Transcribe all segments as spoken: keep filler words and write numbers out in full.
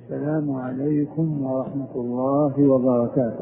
السلام عليكم ورحمة الله وبركاته.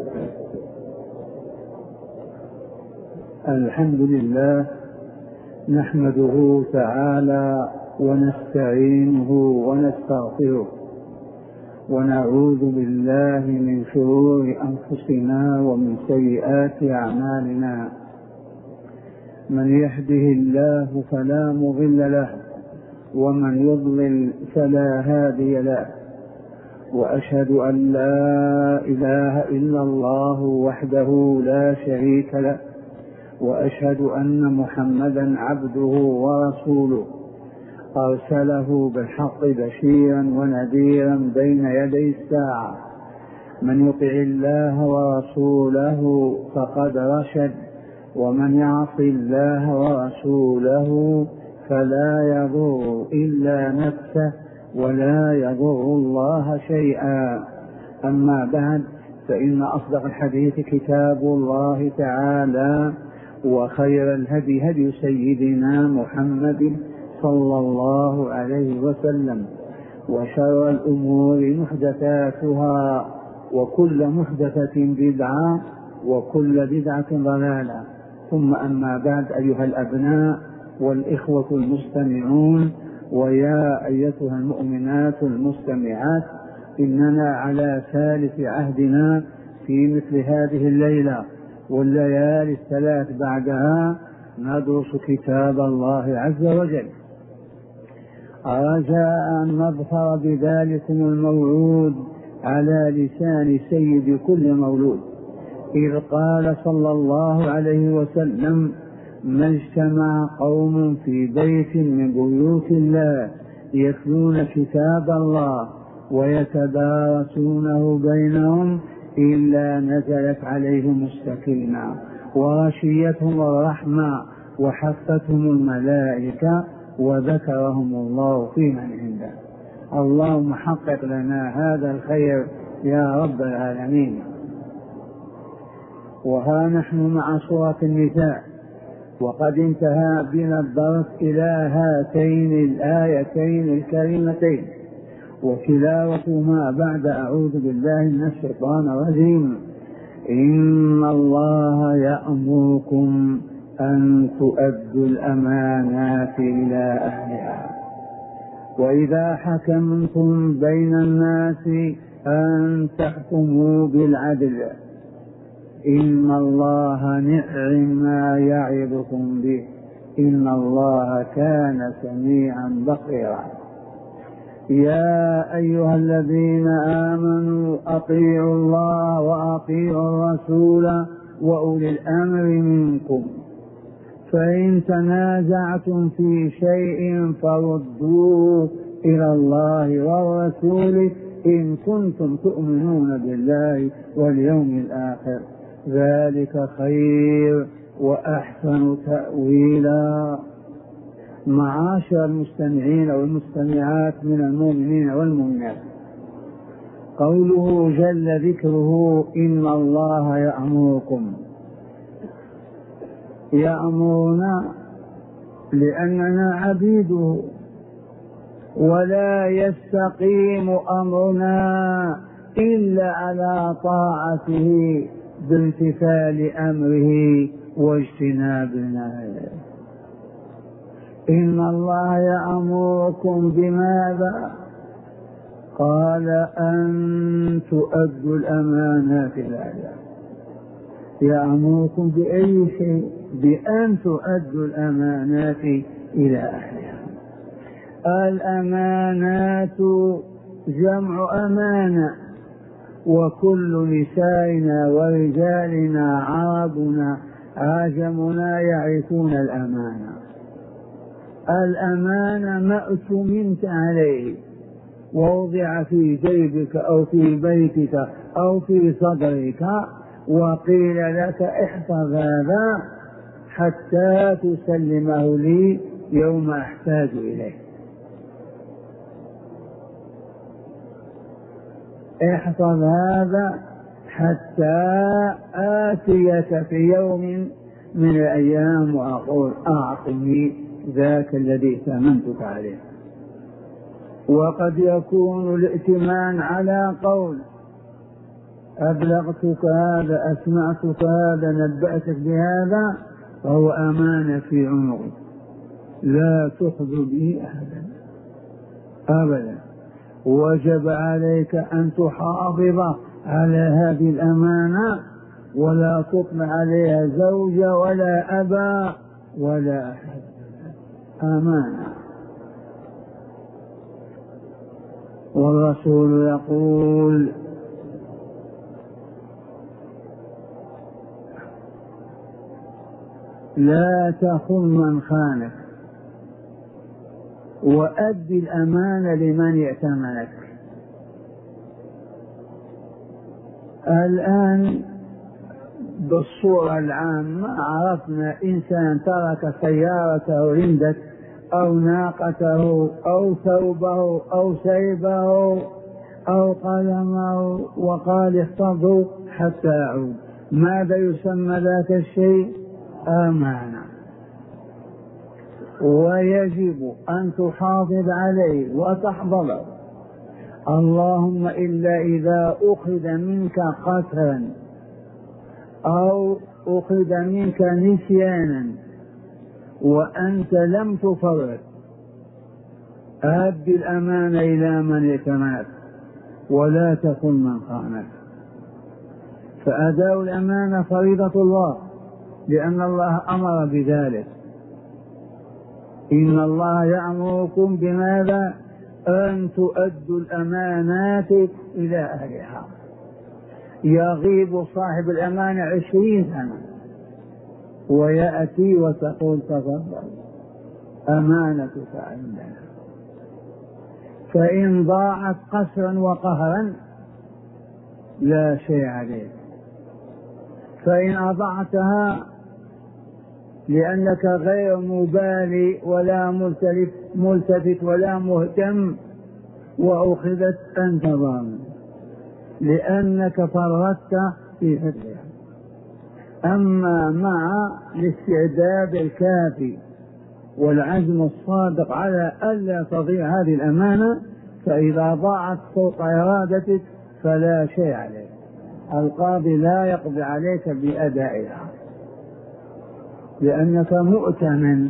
الحمد لله نحمده تعالى ونستعينه ونستغفره ونعوذ بالله من شرور أنفسنا ومن سيئات أعمالنا. من يهده الله فلا مضل له ومن يضلل فلا هادي له، وأشهد أن لا إله إلا الله وحده لا شريك له، وأشهد أن محمدا عبده ورسوله أرسله بالحق بشيرا ونذيرا بين يدي الساعة. من يطع الله ورسوله فقد رشد، ومن يعص الله ورسوله فلا يضر إلا نفسه ولا يضر الله شيئا. أما بعد، فإن أصدق الحديث كتاب الله تعالى، وخير الهدي هدي سيدنا محمد صلى الله عليه وسلم، وشر الأمور محدثاتها، وكل محدثة بدعة، وكل بدعة ضلالة. ثم أما بعد، أيها الأبناء والإخوة المستمعون، ويا أيتها المؤمنات المستمعات، إننا على ثالث عهدنا في مثل هذه الليلة والليالي الثلاث بعدها ندرس كتاب الله عز وجل، رجاء أن نظفر بذلكم الموعود على لسان سيد كل مولود، إذ قال صلى الله عليه وسلم: ما اجتمع قوم في بيت من بيوت الله يتلون كتاب الله ويتدارسونه بينهم إلا نزلت عليهم السكينة وغشيتهم الرحمة وحفتهم الملائكة وذكرهم الله في من عنده. اللهم حقق لنا هذا الخير يا رب العالمين. وها نحن مع سورة النساء، وقد انتهى بنا الدرس إلى هاتين الآيتين الكريمتين، وتلاوتهما بعد أعوذ بالله من الشيطان الرجيم: إن الله يأمركم أن تؤدوا الأمانات إلى أهلها، وإذا حكمتم بين الناس أن تحكموا بالعدل، إن الله نعم ما يعظكم به، إن الله كان سميعا بصيرا. يا أيها الذين آمنوا أطيعوا الله وأطيعوا الرسول وأولي الأمر منكم، فإن تنازعتم في شيء فردوه إلى الله والرسول إن كنتم تؤمنون بالله واليوم الآخر، ذلك خير وأحسن تأويلا. معاشر المستمعين والمستمعات من المؤمنين والمؤمنات، قوله جل ذكره: إن الله يأمركم، يأمرنا لأننا عبيده، ولا يستقيم أمرنا إلا على طاعته بامتثال أمره واجتناب نهيه. إن الله يأمركم بماذا؟ قال: أن تؤدوا الأمانات إلى أهلها. يأمركم بأي شيء؟ بأن تؤدوا الأمانات إلى أهلها. الأمانات جمع أمانة، وكل نسائنا ورجالنا عربنا عاجمنا يعرفون الأمانة. الأمانة ما اؤتمنت عليه ووضع في جيبك أو في بيتك أو في صدرك وقيل لك: احفظ هذا حتى تسلمه لي يوم أحتاج إليه. احفظ هذا حتى آتيك في يوم من الأيام وأقول: أعطني ذاك الذي ائتمنتك عليه. وقد يكون الائتمان على قول أبلغتك هذا، أسمعتك هذا، نبأتك بهذا، فهو أمانة في عنقك لا تخذ به أحدا أبدا. وجب عليك أن تحافظ على هذه الأمانة ولا تطلع عليها زوجة ولا أبا ولا أحد، أمانة. والرسول يقول لا تخن من خانك وأد الأمانة لمن ائتمنك. الآن بالصورة العامة عرفنا إنسان ترك سيارته عندك أو ناقته أو ثوبه أو سيبه أو قلمه وقال احفظه حتى يعود، ماذا يسمى ذاك الشيء؟ أمانة. ويجب أن تحافظ عليه وتحفظه، اللهم إلا إذا أخذ منك قتلا أو أخذ منك نسيانا وأنت لم تفرط، أد الأمانة إلى من ائتمنك ولا تكن من خانك. فأداء الأمانة فريضة الله، لأن الله أمر بذلك. إن الله يأمركم بماذا؟ أن تؤدوا الأمانات إلى أهلها. يغيب صاحب الأمانة عشرين سنة ويأتي وتقول تفضل أمانتك عندنا، فإن ضاعت قسرا وقهرا لا شيء عليك، فإن أضعتها لأنك غير مبالي ولا ملتفت, ملتفت ولا مهتم وأخذت أنت ضامن لأنك فرطت في حفظها. أما مع الاستعداد الكافي والعزم الصادق على ألا تضيع هذه الأمانة، فإذا ضاعت فوق إرادتك فلا شيء عليك، القاضي لا يقضي عليك بأدائها لأنك مؤتمن.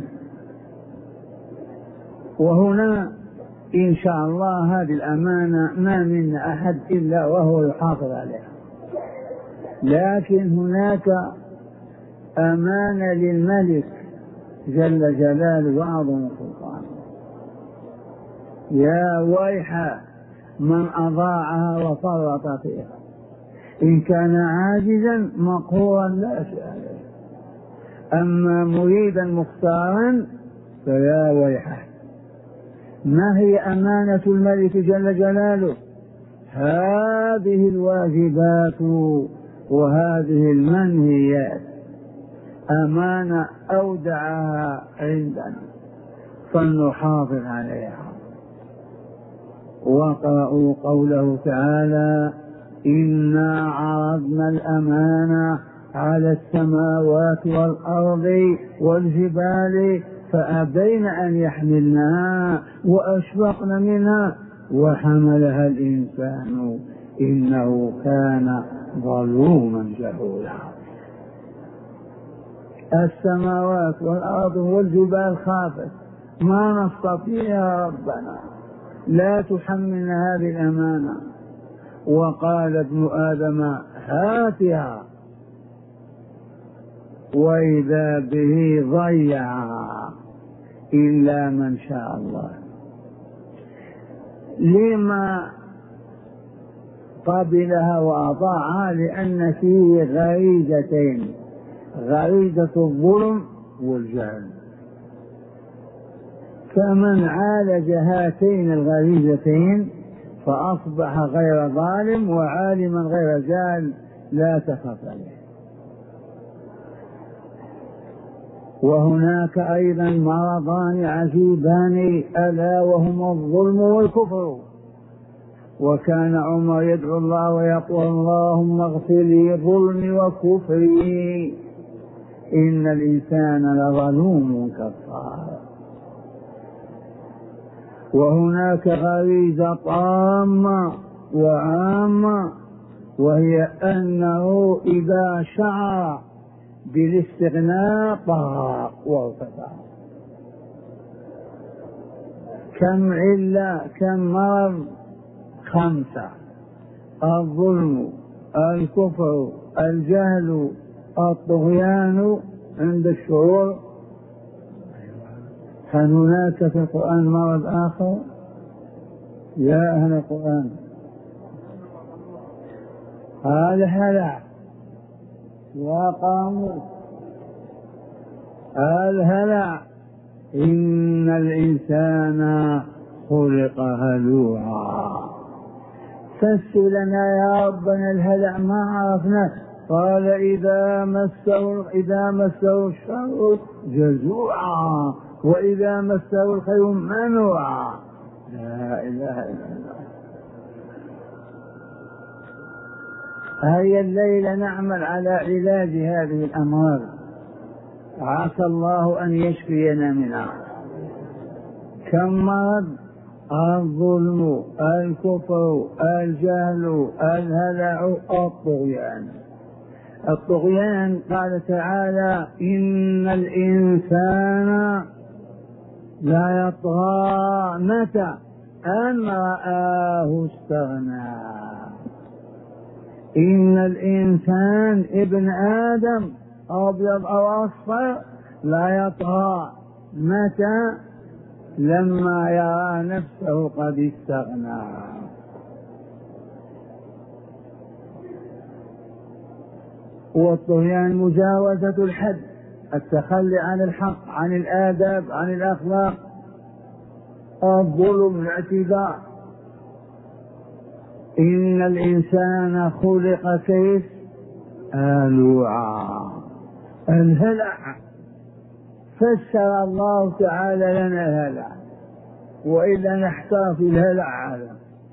وهنا إن شاء الله هذه الأمانة ما من أحد إلا وهو يحافظ عليها، لكن هناك أمانة للملك جل جلاله وعظم سلطانه، يا ويح من أضاعها وفرط فيها، إن كان عاجزا مقهورا لا شيء عليه، أما مريدا مختارا فيا ويحه. ما هي أمانة الملك جل جلاله؟ هذه الواجبات وهذه المنهيات، أمانة أودعها عندنا فلنحافظ عليها. وقرأوا قوله تعالى إنا عرضنا الأمانة على السماوات والأرض والجبال فأبين أن يحملنها وأشفقن منها وحملها الإنسان إنه كان ظلوما جهولا. السماوات والأرض والجبال خافت، ما نستطيع يا ربنا، لا تحملنا هذه الأمانة. وقال ابن آدم هاتها، وإذا به ضيعها إلا من شاء الله. لما قبلها وأطاعها؟ لأن فيه غريزتين، غريزة الظلم والجهل، فمن عالج هاتين الغريزتين فأصبح غير ظالم وعالما غير جاهل لا تخف عليه. وهناك أيضا مرضان عجيبان ألا وهما الظلم والكفر. وكان عمر يدعو الله ويقول اللهم اغفر لي ظلمي وكفري إن الإنسان لظلوم كفار. وهناك غريزة طامة وعامة، وهي أنه إذا شعر بالاستغناء طاق وارتفع. كم علة كم مرض؟ خمسة: الظلم، الكفر، الجهل، الطغيان عند الشعور. هل هناك في القرآن مرض آخر؟ يا أهل القرآن، هذا هلع يا قوم، الهلع. إن الإنسان خلق هلوعا. فسر لنا يا ربنا الهلع، ما عرفنا. قال إذا مسه إذا مسه الشر جزوعا وإذا مسه الخير منوعا. لا إله إلا الله. هيا الليلة نعمل على علاج هذه الأمراض، عسى الله أن يشفينا منها. كم مرض؟ الظلم، الكفر، الجهل، الهلع، الطغيان. الطغيان قال تعالى: إن الإنسان لا يطغى متى أن رآه استغنى. إن الإنسان ابن آدم أبيض أو أصفر لا يطغى متى؟ لما يرى نفسه قد استغنى. والطغيان مجاوزة الحد، التخلي عن الحق، عن الآداب، عن الأخلاق. الظلم، الاعتداء. إن الإنسان خلق كيف؟ هلوعا، الهلع. فسر الله تعالى لنا الهلع، وإلا نحتار في الهلع هذا.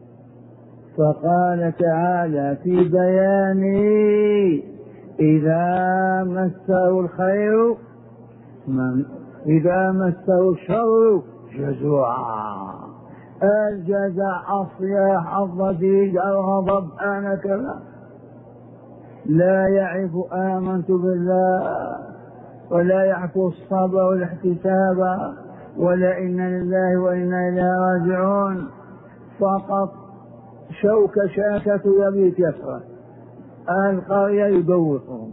فقال تعالى في بيانه: إذا مسه الخير من إذا مسه الشر جزوعا. الجزع، الصياح، الضجيج، الغضب، أنا كذا. لا يعرف آمنت بالله، ولا يعرف الصبر والاحتساب، ولا إن لله وإنا إليه راجعون. فقط شوكة شاكة يبيت يسرى، أهل القرية يدوخهم.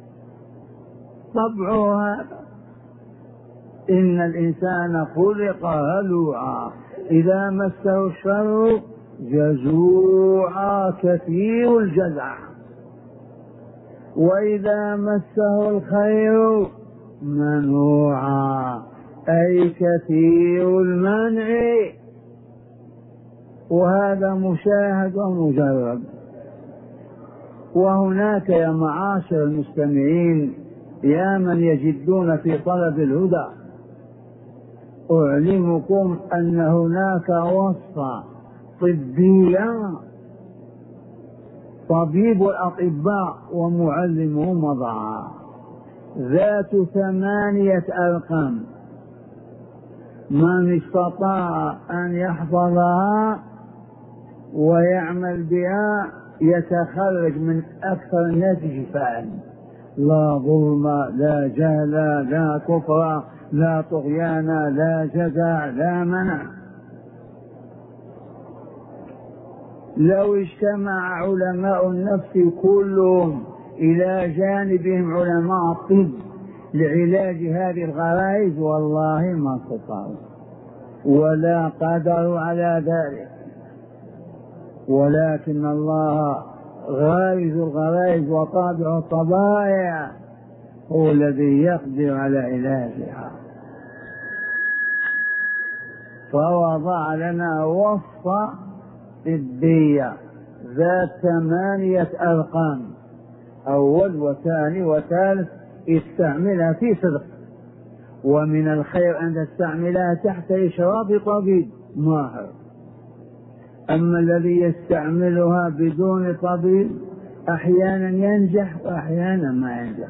طبعه هذا. إن الإنسان خلق هلوعا إذا مسه الشر جزوعا كثير الجزع، وإذا مسه الخير منوعا أي كثير المنع. وهذا مشاهد ومجرب. وهناك يا معاشر المستمعين يا من يجدون في طلب الهدى، أعلمكم أن هناك وصفة طبية طبيب الأطباء ومعلمهم وضعها، ذات ثمانية أرقام. من استطاع أن يحفظها ويعمل بها يتخرج من أكثر الناس شفاء. لا ظلم، لا جهل، لا كفر، لا طغيان، لا جزع، لا منع. لو اجتمع علماء النفس كلهم إلى جانبهم علماء الطب لعلاج هذه الغرائز والله ما استطاعوا ولا قدروا على ذلك، ولكن الله غارز الغرائز وطابع الطبائع هو الذي يقدر على علاجها. فوضع لنا وصفة طبية ذات ثمانية أرقام، أول وثاني وثالث، استعملها في صدق. ومن الخير أن تستعملها تحت إشراف طبيب ماهر. أما الذي يستعملها بدون طبيب أحيانا ينجح وأحيانا ما ينجح،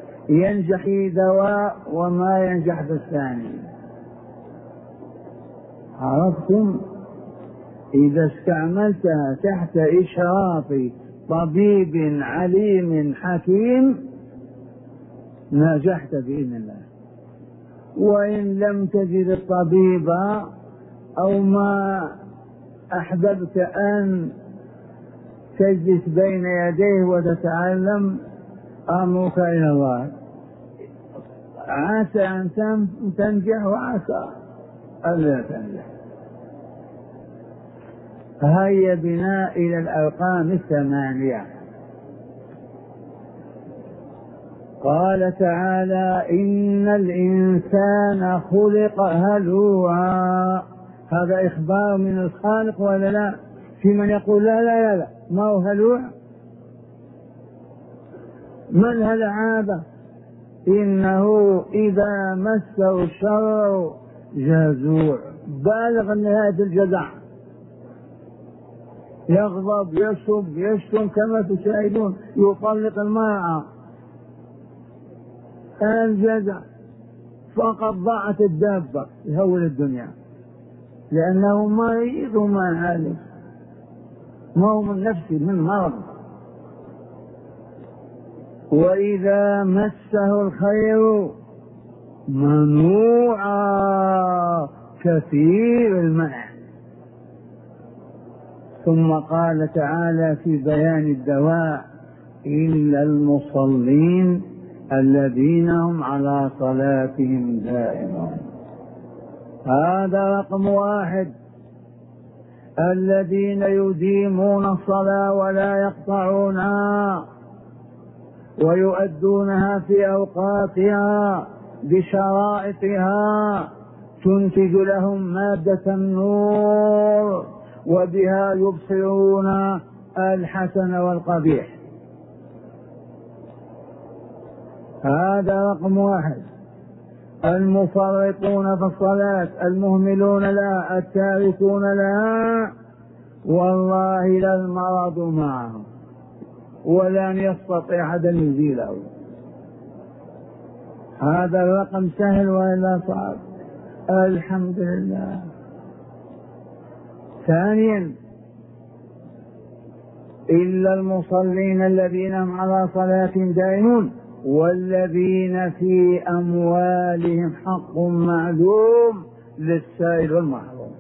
ينجح في دواء وما ينجح في الثاني. عرفتم؟ إذا استعملتها تحت إشراف طبيب عليم حكيم نجحت بإذن الله. وإن لم تجد الطبيب أو ما أحببت أن تجلس بين يديه وتتعلم، أمرك إلى الله، عسى أن تنجح وعسى ألا تنجح. هيا بنا إلى الأرقام الثمانية. قال تعالى: إن الإنسان خلق هلوعا. هذا إخبار من الخالق ولا لا؟ في من يقول لا لا لا, لا. ما هو هلوع؟ ما الهلعابة؟ إنه إذا مسه الشر جزوع، بالغ نهاية الجزع، يغضب يسب يشتم كما تشاهدون، يطلق المرأة، الجزع. فقد ضاعت الدابة يهول الدنيا، لأنه مريض ما عالج، ما هو من نفسه، من مرض. وإذا مسه الخير منوعا، كثير المنع. ثم قال تعالى في بيان الدواء: إلا المصلين الذين هم على صلاتهم دائمون. هذا رقم واحد، الذين يديمون الصلاة ولا يقطعونها ويؤدونها في أوقاتها بشرائطها، تنتج لهم مادة النور وبها يبصرون الحسن والقبيح. هذا رقم واحد. المفرطون في الصلاة، المهملون لها، التاركون لها، والله لا المرض معهم ولن يستطيع أحد أن يزيله. هذا الرقم سهل ولا صعب؟ الحمد لله. ثانيا: إلا المصلين الذين هم على صلاتهم دائمون والذين في أموالهم حق معلوم للسائل والمحروم.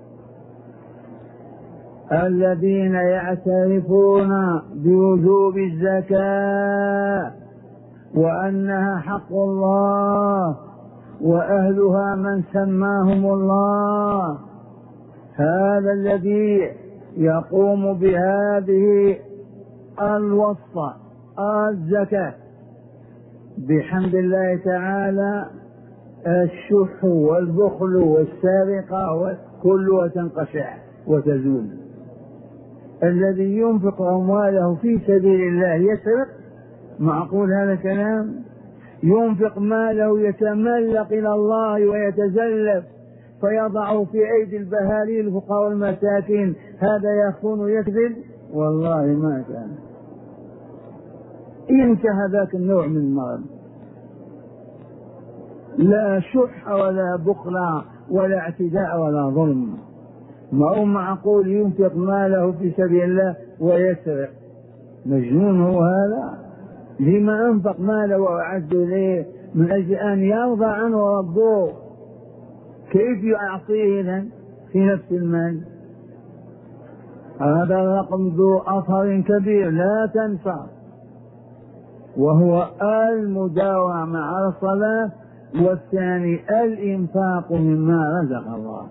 الذين يعترفون بوجوب الزكاة وأنها حق الله وأهلها من سماهم الله، هذا الذي يقوم بهذه الوصفة الزكاة بحمد الله تعالى. الشح والبخل والسرقة كلها تنقشع وتزول. الذي ينفق أمواله في سبيل الله يسرق؟ معقول هذا الكلام؟ ينفق ماله يتملق إلى الله ويتزلف فيضعه في أيدي البهاليل الفقراء والمساكين، هذا يخون يكذب؟ والله ما كان. انتهى ذاك النوع من المرض، لا شح ولا بخل ولا اعتداء ولا ظلم. ما هو معقول ينفق ماله في سبيل الله ويسرق؟ مجنون هو هذا. لما أنفق ماله وأعد إليه؟ من أجل أن يرضى عنه ربه. كيف يعطيه إذن في نفس المال؟ هذا الرقم ذو أثر كبير لا تنسى، وهو المداومة على الصلاة. والثاني الإنفاق مما رزق الله.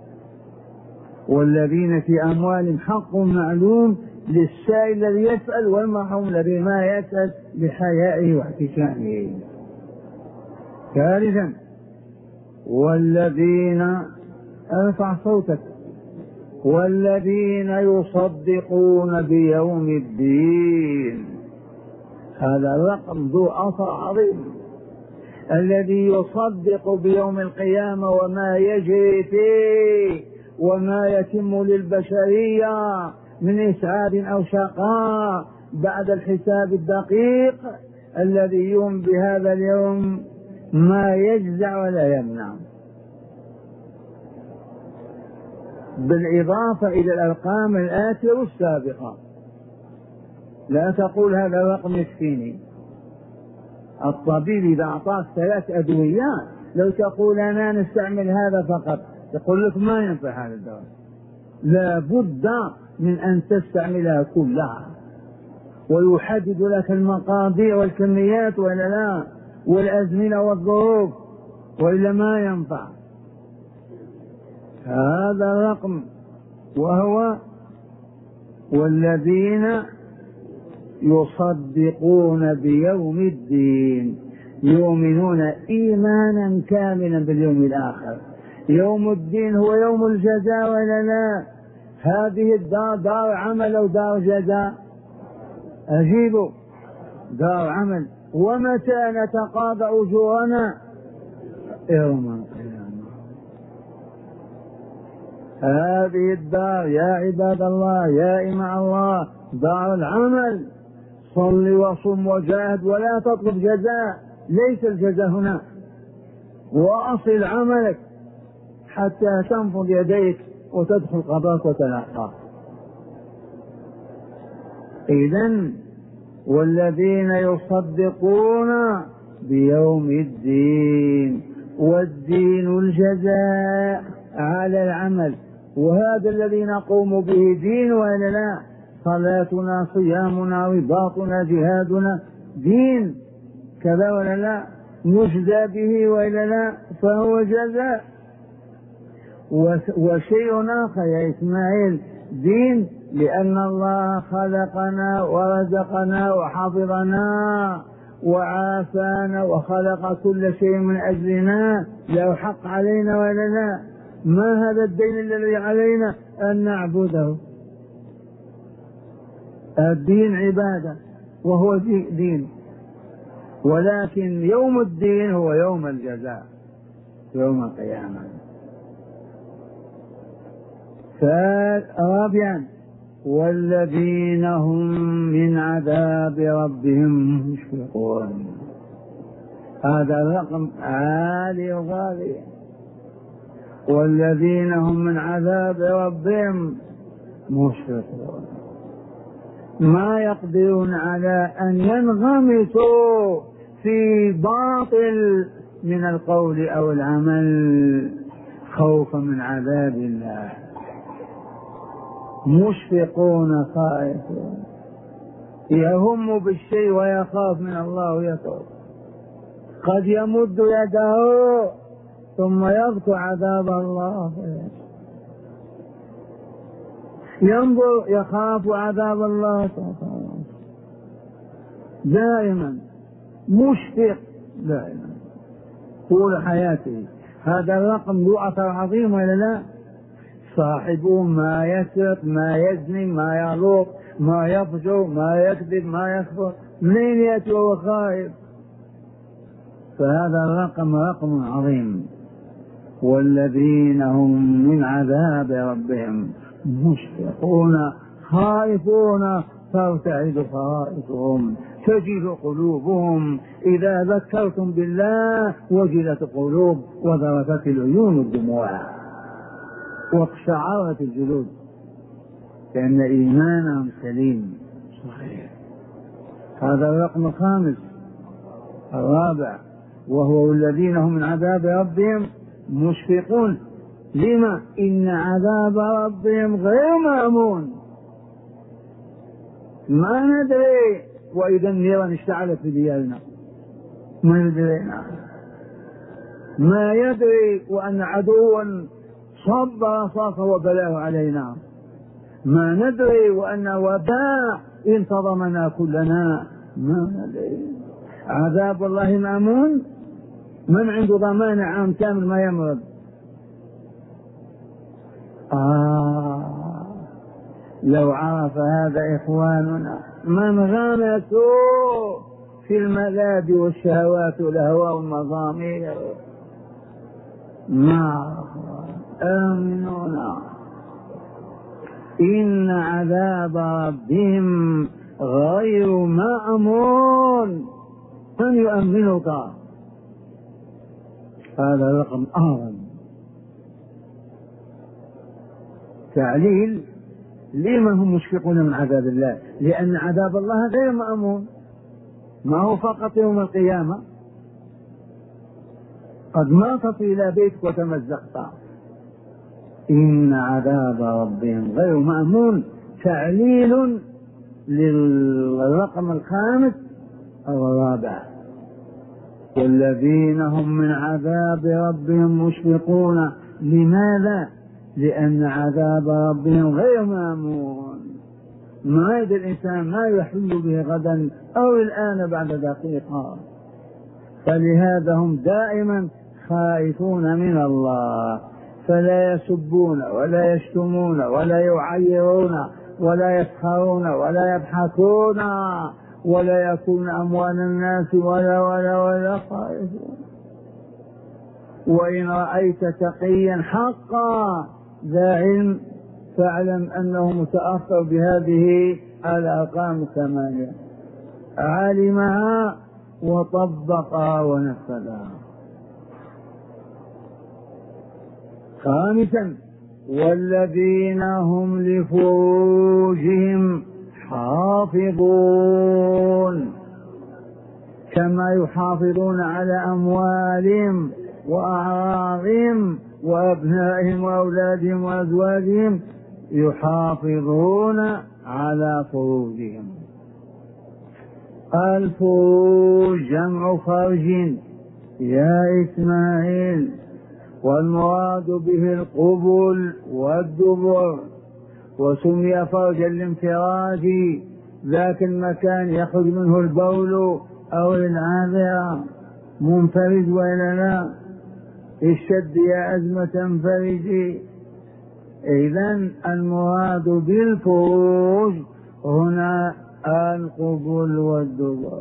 والذين في أموالهم حق معلوم للسائل الذي يسأل والمحروم الذي ما يسأل بحيائه واحتشامه. ثالثا: والذين، ارفع صوتك، والذين يصدقون بيوم الدين. هذا الرقم ذو أثر عظيم، الذي يصدق بيوم القيامة وما يجري فيه وما يتم للبشرية من إسعاد أو شقاء بعد الحساب الدقيق، الذي يوم بهذا اليوم ما يجزع ولا يمنع. بالإضافة إلى الأرقام الآتية والسابقة. لا تقول هذا الرقم يكفيني. الطبيب إذا أعطاك ثلاث أدويات لو تقول أنا نستعمل هذا فقط يقول لك ما ينفع هذا الدواء، لا بد من أن تستعملها كلها، ويحدد لك المقادير والكميات ولا لا، والأزمنة والظروف، وإلا ما ينفع هذا الرقم. وهو والذين يصدقون بيوم الدين، يؤمنون إيمانا كاملا باليوم الآخر. يوم الدين هو يوم الجزاء ولا لا؟ هذه الدار دار عمل أو دار جزاء؟ أجيبوا، دار عمل. ومتى نتقاضى أجورنا؟ يوم القيامة. هذه الدار يا عباد الله يا إمع الله دار العمل. صل وصم وجاهد ولا تطلب جزاء، ليس الجزاء هنا. وأصل عملك حتى تنفض يديك وتدخل قبرك وتلقى. إذن والذين يصدقون بيوم الدين، والدين الجزاء على العمل، وهذا الذي نقوم به دين ولا لا؟ صلاتنا صيامنا رباطنا جهادنا دين كذا ولا لا؟ نجزى به ولا لا؟ فهو جزاء. وشيء آخر يا إسماعيل دين، لأن الله خلقنا ورزقنا وحفظنا وعافانا وخلق كل شيء من أجلنا، له حق علينا ولا لا؟ ما هذا الدين الذي علينا؟ أن نعبده. الدين عبادة وهو دين، ولكن يوم الدين هو يوم الجزاء يوم القيامة. رابعا والذين هم من عذاب ربهم مشفقون. هذا الرقم عالي وغالي. والذين هم من عذاب ربهم مشفقون، ما يقدرون على أن ينغمسوا في باطل من القول أو العمل خوفا من عذاب الله. مشفقون خائفون، يهم بالشيء ويخاف من الله ويخاف. قد يمد يده ثم يذكر عذاب الله، ينظر يخاف عذاب الله دائما، مشفق دائما طول حياته. هذا الرقم له أثر عظيم ولا لا؟ صاحبه ما يسرق ما يزني ما يغلط ما يفجر ما يكذب ما يكفر، منين يأتي وهو خائف؟ فهذا الرقم رقم عظيم. والذين هم من عذاب ربهم مشفقون خائفون ترتعد فرائصهم تجل قلوبهم إذا ذكرتم بالله وجلت القلوب وذرفت العيون الدموع واقشعرت الجلود، لأن إيمانهم سليم صحيح. هذا الرقم الخامس الرابع، وهو الذين هم من عذاب ربهم مشفقون. لما؟ إن عذاب ربهم غير مأمون. ما ندري وإذا النيران اشتعلت في ديارنا، ما ندري، ما يدري وأن عدوا صب رصاصه وبلاه علينا، ما ندري وأن وباء انتظمنا كلنا، ما ندري. عذاب الله مأمون؟ من عنده ضمان عام كامل ما يمرض؟ آه لو عرف هذا إخواننا من غمسوا في الملاذ والشهوات والأهواء والمضامير ما آمنونا. إن عذاب ربهم غير مأمون. من يؤمنك؟ هذا رقم أعظم. تعليل. لما هم مشفقون من عذاب الله؟ لأن عذاب الله غير مأمون، ما هو فقط يوم القيامة. قد ماطت إلى بيتك وتمزقت. إن عذاب ربهم غير مأمون، تعليل للرقم الخامس أو الرابع. والذين هم من عذاب ربهم مشفقون. لماذا؟ لأن عذاب ربهم غير مأمون، ما يدري الإنسان ما يحل به غدا أو الآن بعد دقيقة، فلهذا هم دائما خائفون من الله، فلا يسبون ولا يشتمون ولا يعيرون ولا يسخرون ولا يضحكون ولا يأكلون أموال الناس ولا ولا ولا خائفون. وإن رأيت تقيا حقا ذا علم فاعلم أنه متأثر بهذه الأرقام الثمانية، علمها وطبقها ونفذها. خامسا والذين هم لفروجهم حافظون، كما يحافظون على أموالهم وأعراضهم وأبنائهم وأولادهم وأزواجهم، يحافظون على فروجهم. الفروج جمع فرج يا إسماعيل، والمراد به القبل والدبر، وسمي فرجا لانفراج ذاك المكان يخرج منه البول أو العاذرة، منفرج وإلا لا؟ الشد يا أزمة انفرجي. إذن المراد بالفروج هنا القبل والدبر.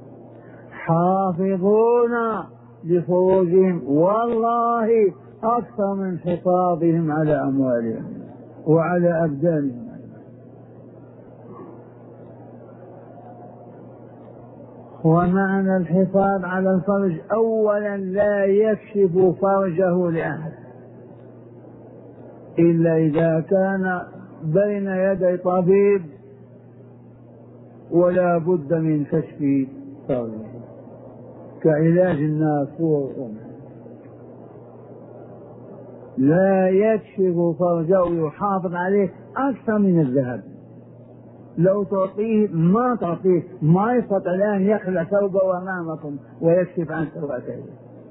حافظون لفروجهم، والله أكثر من حفاظهم على أموالهم وعلى أبدانهم. ومعنى الحفاظ على الفرج أولا لا يكشف فرجه لأحد إلا إذا كان بين يدي طبيب ولا بد من كشف فرجه، كعلاج النافور. لا يكشف فرجه، يحافظ عليه أكثر من الذهب. لو تعطيه ما تعطيه، ما يستطيع الآن يخلع ثوبه أمامكم ويكشف عن سوءته،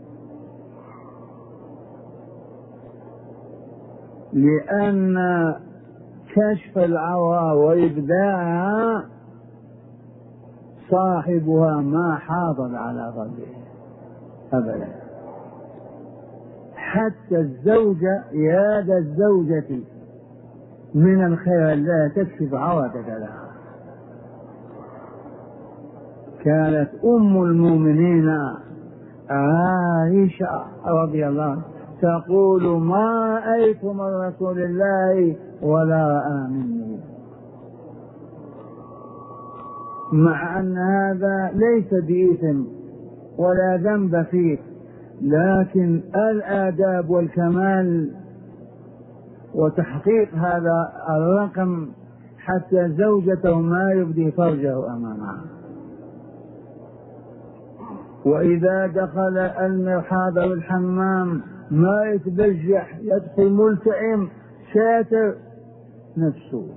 لأن كشف العورة وإبداعها صاحبها ما حافظ على قلبه أبدا. حتى الزوجة يا ذا الزوجة من الخير لا تكشف عورتك لها. كانت أم المؤمنين عائشة رضي الله عنها تقول ما رأيت من رسول الله ولا رأى مني، مع أن هذا ليس بإثم ولا ذنب فيه، لكن الآداب والكمال وتحقيق هذا الرقم حتى زوجته ما يبدي فرجه أمامها. وإذا دخل المرحاض والحمام ما يتبجح، يدخل ملتئم ساتر نفسه.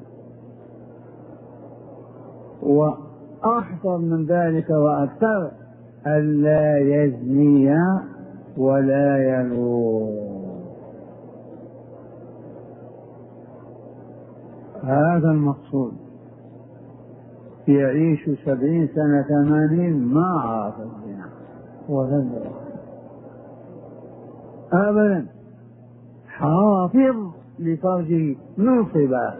وأحفظ من ذلك وأكثر ألا يزني ولا يلوذ. هذا المقصود. يعيش سبعين سنة ثمانين ما عرف الزنا وهذا أبدا. حافظ لفرجه نصبا.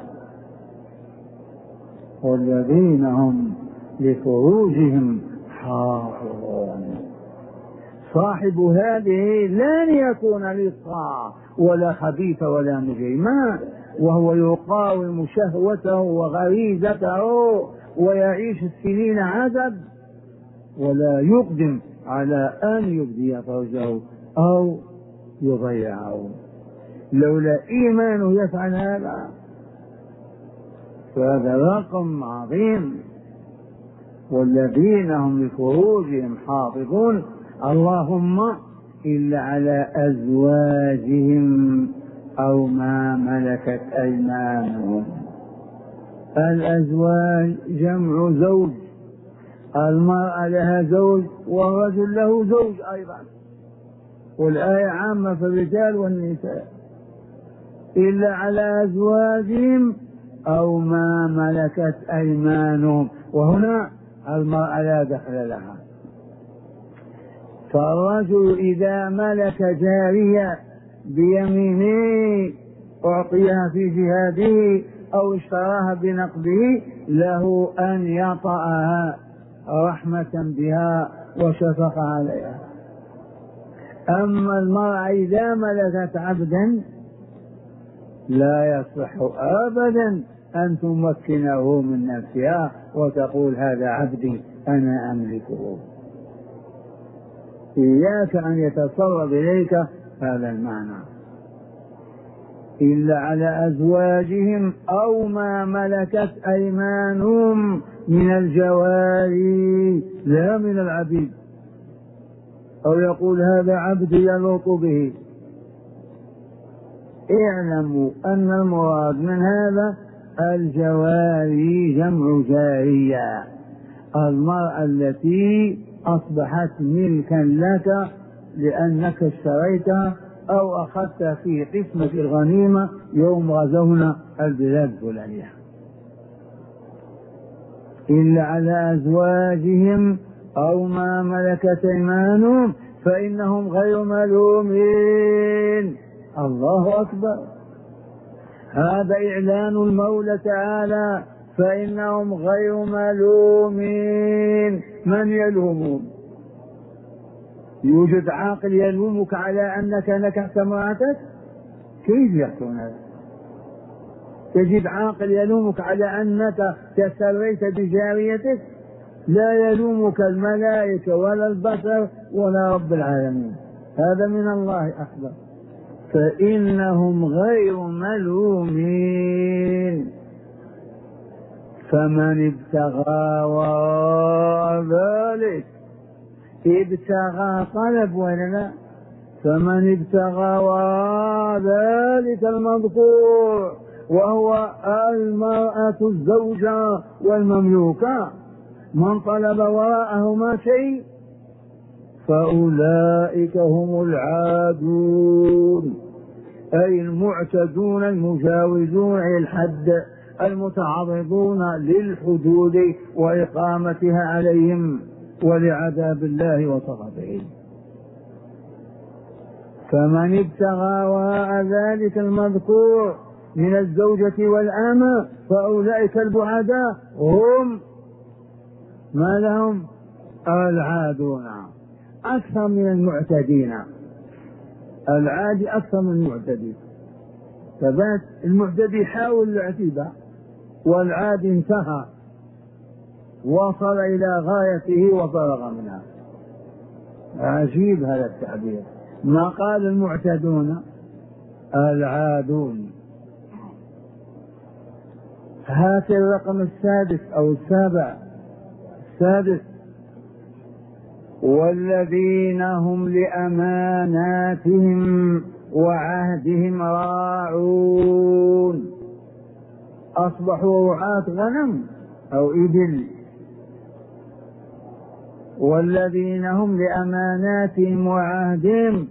والذين هم لفروجهم حافظون. صاحب هذه لن يكون لصا ولا خبيث ولا مجرما، وهو يقاوم شهوته وغريزته ويعيش السنين عذب، ولا يقدم على أن يبدي فرجه أو يضيعه. لولا إيمانه يفعل هذا، فهذا رقم عظيم. والذين هم لفروجهم حافظون اللهم إلا على أزواجهم أو ما ملكت أيمانهم. الأزواج جمع زوج، المرأة لها زوج والرجل له زوج أيضا، والآية عامة في الرجال والنساء. إلا على أزواجهم أو ما ملكت أيمانهم، وهنا المرأة لا دخل لها. فالرجل إذا ملك جارية بيمينه أعطيها في جهاده أو اشتراها بنقده له أن يطأها رحمة بها وشفقة عليها. أما المرأة إذا ملكت عبدا لا يصح أبدا أن تمكنه من نفسها وتقول هذا عبدي أنا أملكه. إياك أن يتصرف إليك هذا المعنى. إلا على أزواجهم أو ما ملكت أيمانهم من الجواري لا من العبيد، أو يقول هذا عبد يلوط به. اعلموا أن المراد من هذا الجواري جمع جارية، المرأة التي أصبحت ملكا لك لأنك اشتريتها أو أخذتها في قسمة الغنيمة يوم غزونا البلاد الفلانية. إلا على أزواجهم أو ما ملكت أيمانهم فإنهم غير ملومين. الله أكبر، هذا إعلان المولى تعالى، فإنهم غير ملومين. من يلومون؟ يوجد عاقل يلومك على أنك نكحت امرأتك؟ كيف يكون هذا؟ تجد عاقل يلومك على أنك تسريت بجاريتك؟ لا يلومك الملائكة ولا البشر ولا رب العالمين، هذا من الله أكبر. فإنهم غير ملومين. فمن ابتغى وراء ذلك، ابتغى طلب ولا لا؟ فمن ابتغى وراء ذلك المذكور وهو المرأة الزوجة والمملوكة، من طلب وراءهما شيء فأولئك هم العادون، أي المعتدون المجاوزون الحد المتعرضون للحدود وإقامتها عليهم ولعذاب الله وسخطه. فمن ابتغى وراء ذلك المذكور من الزوجة والأمة فأولئك البعداء هم ما لهم العادون، أكثر من المعتدين. العادي أكثر من المعتدي، ثبات المعتدي حاول الاعتداء والعادي انتهى وصل إلى غايته وفرغ منها. عجيب هذا التعبير، ما قال المعتدون العادون. هات الرقم السادس أو السابع. السادس والذين هم لأماناتهم وعهدهم راعون. أصبحوا رعاة غنم أو إبل. والذين هم لأماناتهم وعهدهم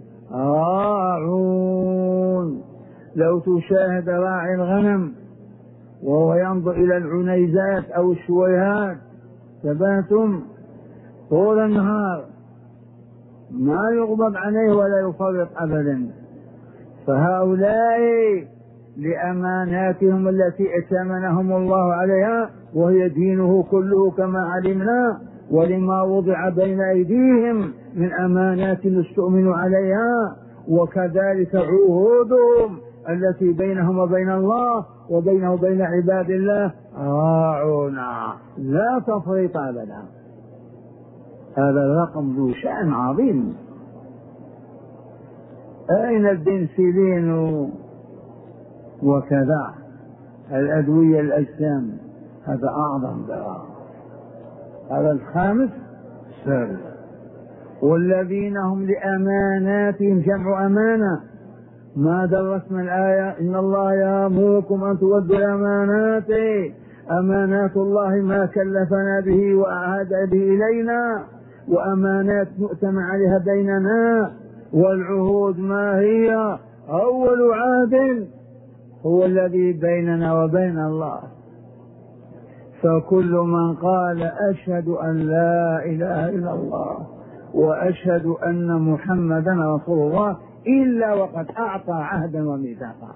راعون. لو تشاهد راعي الغنم وهو ينظر إلى العنيزات أو الشويهات تباتم طول النهار ما يغضب عليه ولا يفرط أبدا. فهؤلاء لأماناتهم التي ائتمنهم الله عليها وهي دينه كله كما علمنا، ولما وضع بين أيديهم من أمانات استؤمنوا عليها، وكذلك عهودهم التي بينهم وبين الله وبينه وبين عباد الله راعونا، لا تفريط أبدا. هذا الرقم ذو شأن عظيم. أين البنسلين وكذا الأدوية الأجسام، هذا أعظم ضرر. هذا الخامس السادس. والذين هم لأماناتهم، جمع أمانة، ما درسنا الآية إن الله يأمركم أن تؤدوا الأمانات، أمانات الله ما كلفنا به وأعاد به إلينا، وأمانات مؤتمن عليها بيننا. والعهود ما هي؟ أول عهد هو الذي بيننا وبين الله. فكل من قال أشهد أن لا إله إلا الله وأشهد أن محمدا رسول الله إلا وقد أعطى عهدا وميثاقا.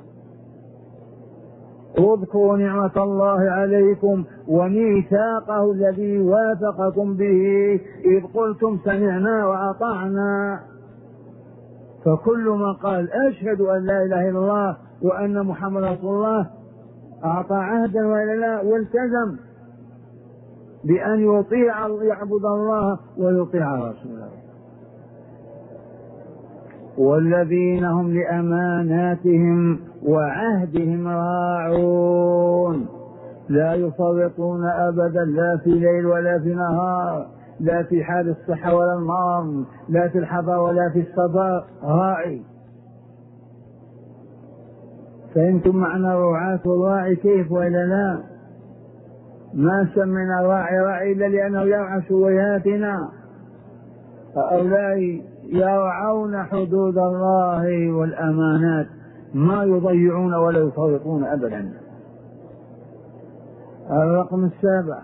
واذكروا نعمة الله عليكم وميثاقه الذي واثقكم به إذ قلتم سمعنا وأطعنا. فكل من قال أشهد أن لا إله إلا الله وأن محمد رسول الله أعطى عهدا وإلا لا، والتزم بأن يطيع يعبد الله ويطيع رسوله. والذين هم لأماناتهم وعهدهم راعون، لا يفرطون أبدا، لا في ليل ولا في نهار، لا في حال الصحة ولا المرض، لا في الحضر ولا في الصبر، راعي. فأنتم معنى رعاة الراعي كيف وإلا لا؟ ما سمينا الراعي راعي إلا لأنه يرعى سوياتنا. هؤلاء يرعون حدود الله والأمانات، ما يضيعون ولا يفرطون أبدا. الرقم السابع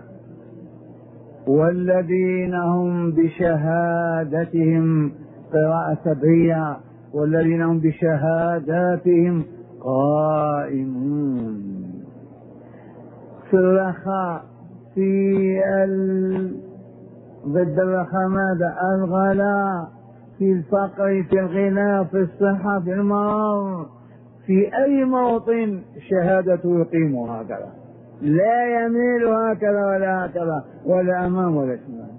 والذين هم بشهادتهم، قراءة سبعية، والذين هم بشهاداتهم قائمون. في الرخاء، في ال... ضد الرخاء ماذا؟ الغلاء، في الفقر، في الغنى، في الصحة، في المرض، في أي موطن شهادته يقيمها هكذا، لا يميل هكذا ولا هكذا ولا أمام ولا شمال.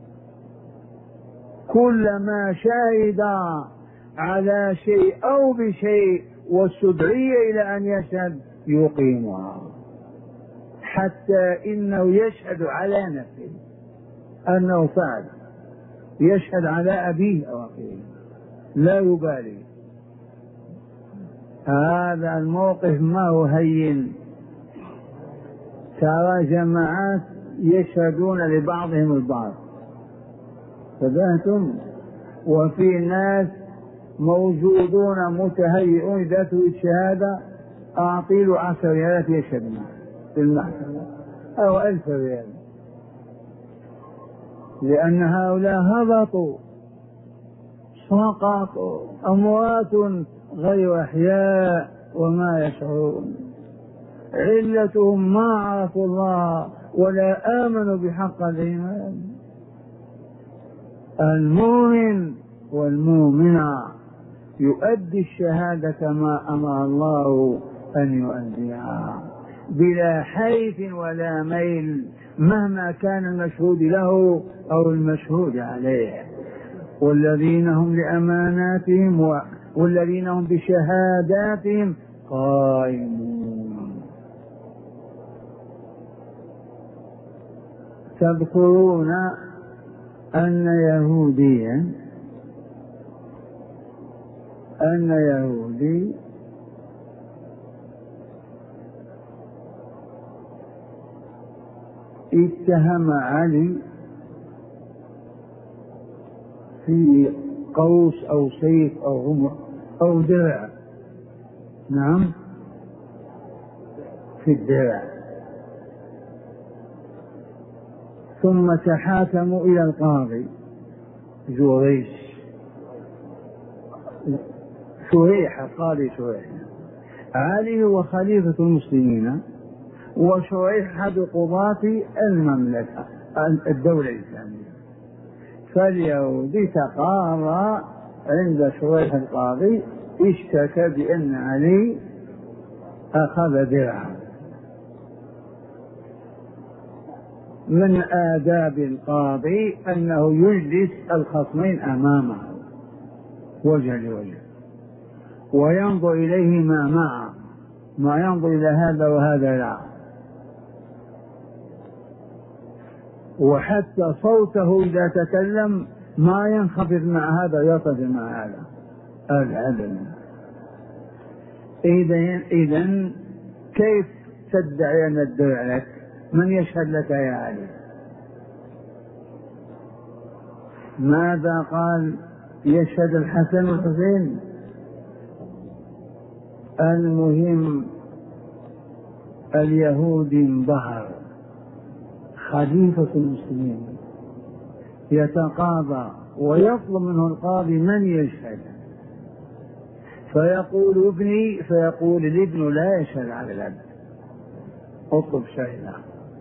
كلما شهد على شيء أو بشيء واستدعي إلى أن يشهد يقيمها، حتى إنه يشهد على نفسه أنه فعل، يشهد على أبيه أو أخيه، لا يبالي. هذا الموقف ما هو هين. ترى جماعات يشهدون لبعضهم البعض، فذهتم، وفي ناس موجودون متهيئون ذاته الشهادة، أعطي له عشر ريالات يشهد في المحكمة أو ألف ريال، لأن هؤلاء هبطوا سقطوا أموات غير أحياء وما يشعرون. علتهم ما عرفوا الله ولا آمنوا بحق الإيمان. المؤمن والمؤمنة يؤدي الشهادة كما أمر الله أن يؤديها بلا حيف ولا ميل، مهما كان المشهود له أو المشهود عليه. والذين هم لأماناتهم والذين هم بشهاداتهم قائمون. تذكرون أن يهوديا أن يهودي اتهم علي في قوس أو سيف أو رمح أو درع، نعم في الدرع، ثم تحاكموا إلى القاضي جوريش شريح، القاضي شريح. علي هو خليفة المسلمين وشريح أحد قضاة المملكة الدولة الإسلامية. فاليهودي تقاضى عند شريح القاضي، اشتكى بأن علي أخذ درعا. من آداب القاضي أنه يجلس الخصمين أمامه وجه لوجه وينظر إليهما معا ما ينظر إلى هذا وهذا لا. وحتى صوته إذا تكلم ما ينخفض مع هذا ويرتفع مع هذا أبدا. إذن كيف تدعي أن الدرع لك؟ من يشهد لك يا علي؟ ماذا قال؟ يشهد الحسن والحسين. المهم اليهودي انبهر، خليفة المسلمين يتقاضى ويطلب منه القاضي من يشهد، فيقول ابني، فيقول الابن لا يشهد على الأب، اطلب شهيدا.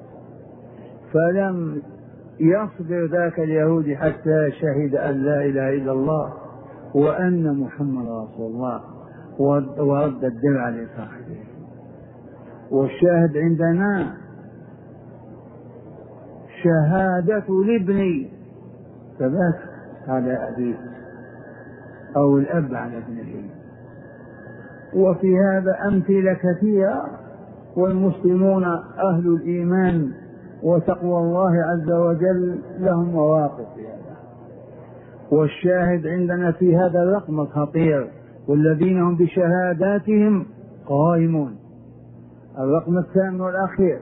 فلم يصبر ذاك اليهودي حتى شهد أن لا إله إلا الله وأن محمد رسول الله ورد الدرع لصاحبه. والشاهد عندنا شهادة لابني ثبات على أبيه أو الأب على ابنه. وفي هذا أمثلة كثيرة، والمسلمون أهل الإيمان وتقوى الله عز وجل لهم مواقف في هذا. والشاهد عندنا في هذا الرقم الخطير والذين هم بشهاداتهم قائمون. الرقم الثامن والأخير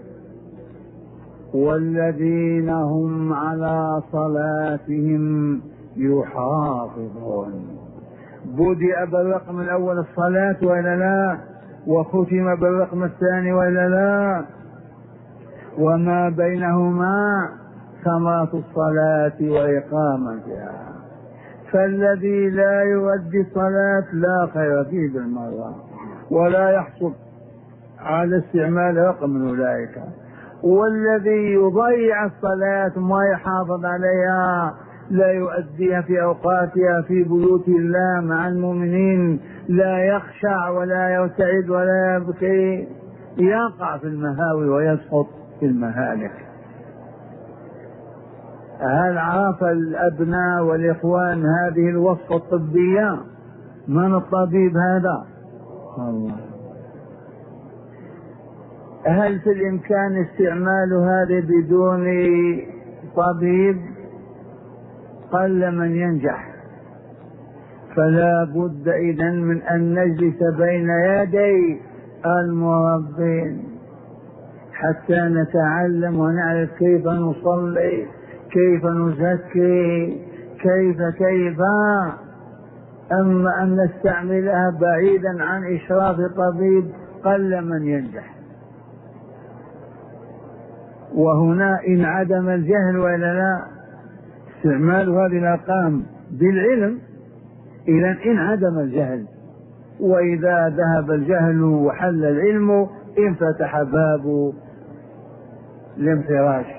والذين هم على صلاتهم يحافظون. بدأ بالرقم الأول الصلاة وإلا لا، وختم بالرقم الثاني وإلا لا، وما بينهما ثمرة الصلاة وإقامتها. فالذي لا يؤدي الصلاة لا خير فيه بالمرة، ولا يحصل على استعمال رقم من أولئك. والذي يضيع الصلاة وما يحافظ عليها، لا يؤديها في أوقاتها في بيوت الله مع المؤمنين، لا يخشع ولا يرتعد ولا يبكي، يقع في المهاوي ويسقط في المهالك. هل عرف الأبناء والإخوان هذه الوصفة الطبية؟ من الطبيب هذا؟ الله. هل في الإمكان استعمال هذا بدون طبيب؟ قل من ينجح. فلا بد إذن من أن نجلس بين يدي المربين حتى نتعلم ونعرف كيف نصلي، كيف نزكي، كيف كيف أما أن نستعملها بعيدا عن إشراف طبيب قل من ينجح. وهنا إن عدم الجهل وإلا لا استعمال هذه الأرقام بالعلم، إذن إن عدم الجهل، وإذا ذهب الجهل وحل العلم انفتح باب الانفراش.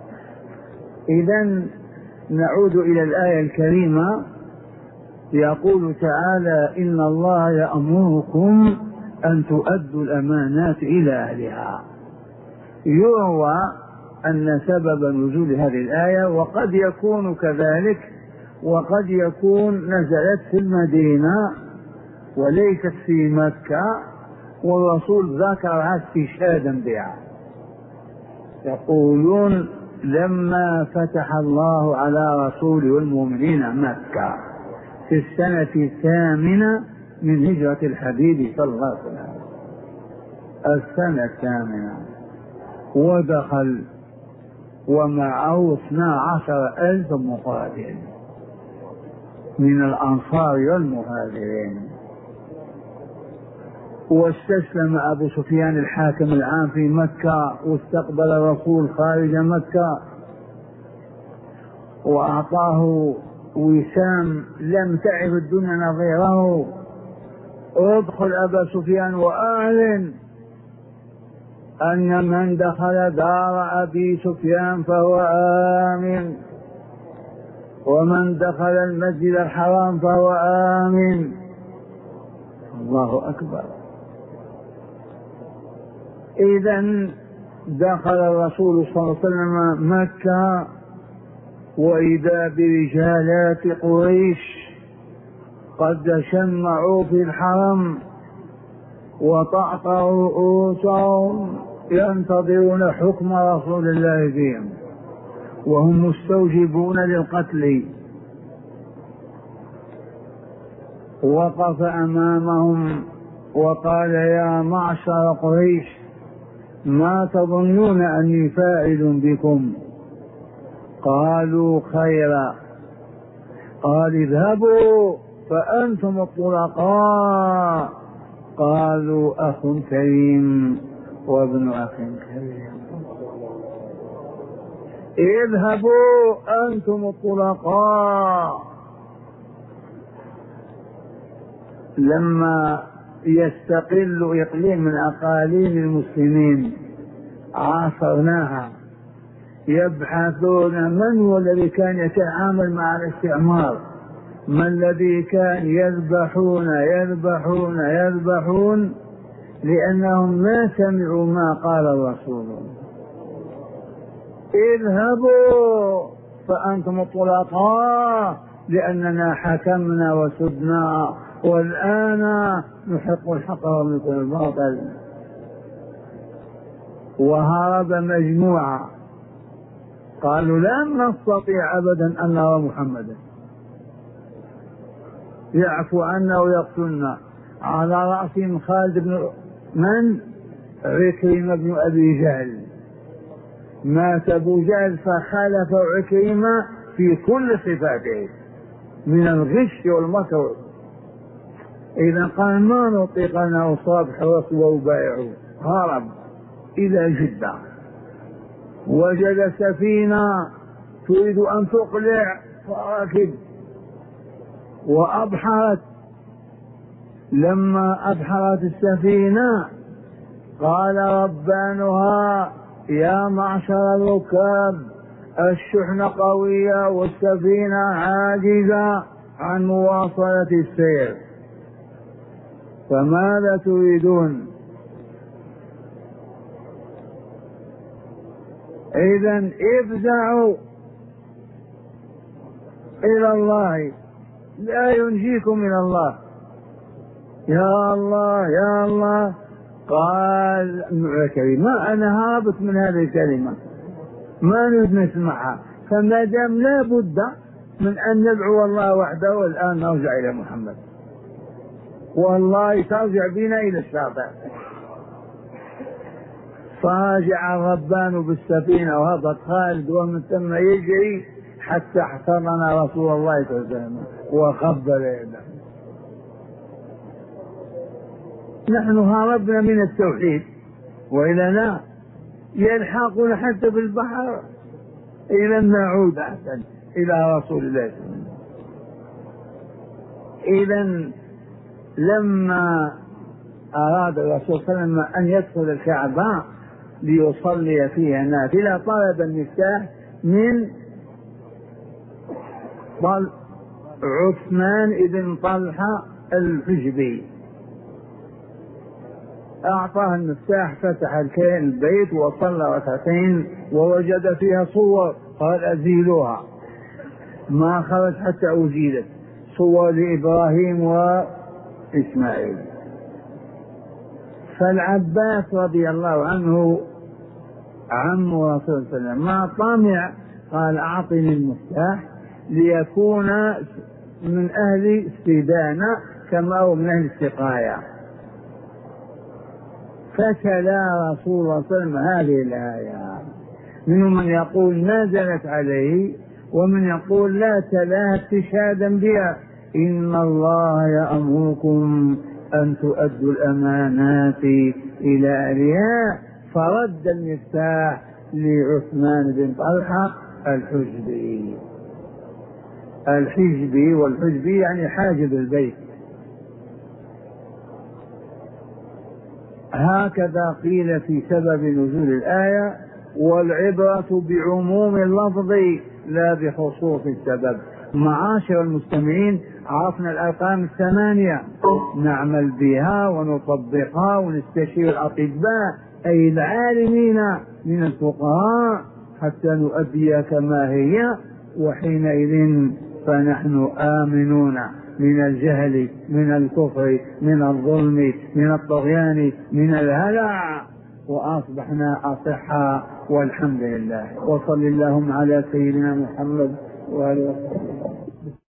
إذن نعود إلى الآية الكريمة، يقول تعالى إن الله يأمركم أن تؤدوا الأمانات إلى أهلها. يروى أن سبب نزول هذه الآية وقد يكون كذلك وقد يكون نزلت في المدينة وليست في مكة، والرسول ذكرها استشهادا بها. يقولون لما فتح الله على رسوله والمؤمنين مكة في السنة الثامنة من هجرة الحبيب صلى الله عليه وسلم، السنة الثامنة، ودخل ومعه اثنا عشر ألف مقاتل من الأنصار والمهاجرين. واستسلم أبو سفيان الحاكم العام في مكة، واستقبل الرسول خارج مكة وأعطاه وسام لم تعرف الدنيا نظيره. ادخل أبا سفيان وأعلن أن من دخل دار أبي سفيان فهو آمن، ومن دخل المسجد الحرام فهو آمن. الله أكبر. إذن دخل الرسول صلى الله عليه وسلم مكة وإذا برجالات قريش قد شمعوا في الحرم وطأطأوا رؤوسهم ينتظرون حكم رسول الله فيهم وهم مستوجبون للقتل. وقف أمامهم وقال: يا معشر قريش، ما تظنون أني فاعل بكم؟ قالوا: خيرا. قال: اذهبوا فأنتم الطلقاء. قالوا: أخ كريم وابن أخ كريم، اذهبوا أنتم الطلقاء. لما يستقل إقليم من أقاليم المسلمين عاصرناها يبحثون من هو الذي كان يتعامل مع الاستعمار، من الذي كان يذبحون يذبحون يذبحون لأنهم ما سمعوا ما قال الرسول. اذهبوا فأنتم الطلقاء لأننا حكمنا وسدنا والآن نحق الحق ونبطل الباطل. وهرب مجموعة قالوا: لن نستطيع أبدا أن نرى محمدا، يعفو عنا ويقتلنا. على رأسهم خالد بن من عكرمة بن أبي جهل. مات أبو جهل فخالف عكرمة في كل صفاته من الغش والمكر. إذا قال: ما نطيق أن أصابح رسول وأبايعه. هرب إلى جدة، وجد سفينة تريد أن تقلع فركب وأبحرت. لما أبحرت السفينة قال ربانها: يا معشر الركاب، الشحنة قوية والسفينة عاجزة عن مواصلة السير، فماذا تريدون؟ إذن افزعوا إلى الله، لا ينجيكم من الله. يا الله يا الله. قال عكرمة: ما أنا هابط من هذه الكلمة، ما نريد نسمعها، فما دام لا بد من أن ندعو الله وحده، والآن نرجع إلى محمد، والله ترجع بنا إلى الشاطئ. فرجع الربان بالسفينة وهبط خالد ومن ثم يجري حتى احتضن رسول الله صلى الله عليه وسلم وقبل يده. نحن هربنا من التوحيد وإلى لا يلحقنا حتى في البحر. إلى نعود أحسن إلى رسول الله صلى الله عليه وسلم. إذن لما أراد الرسول صلى الله عليه وسلم أن يدخل الكعبة ليصلي فيها نافلة طلب المفتاح من عثمان بن طلحة الحجبي، أعطاه المفتاح، فتح البيت وصلى ركعتين ووجد فيها صور، قال: أزيلوها. ما خرج حتى أزيلت، صور لإبراهيم وإسماعيل. فالعباس رضي الله عنه عم رسول الله صلى الله عليه وسلم ما طمع، قال: أعطني المفتاح ليكون من أهل استدانة كما هو من أهل السقاية. فتلا رسول الله صلى الله عليه وسلم هذه الآية، منهم من يقول نزلت عليه ومن يقول لا تلاها استشهادا بها: إن الله يأمركم أن تؤدوا الأمانات إلى أهلها. فرد المفتاح لعثمان بن طلحة الحجبي. الحجبي والحجبي يعني حاجب البيت. هكذا قيل في سبب نزول الآية: والعبرة بعموم اللفظ لا بخصوص السبب. معاشر المستمعين، عرفنا الأرقام الثمانية، نعمل بها ونطبقها ونستشير الأطباء أي العالمين من الفقهاء حتى نؤديها كما هي، وحينئذ فنحن آمنون من الجهل، من الكفر، من الظلم، من الطغيان، من الهلع، وأصبحنا أصحاء والحمد لله. وصل اللهم على سيدنا محمد وعلى آله وصحبه.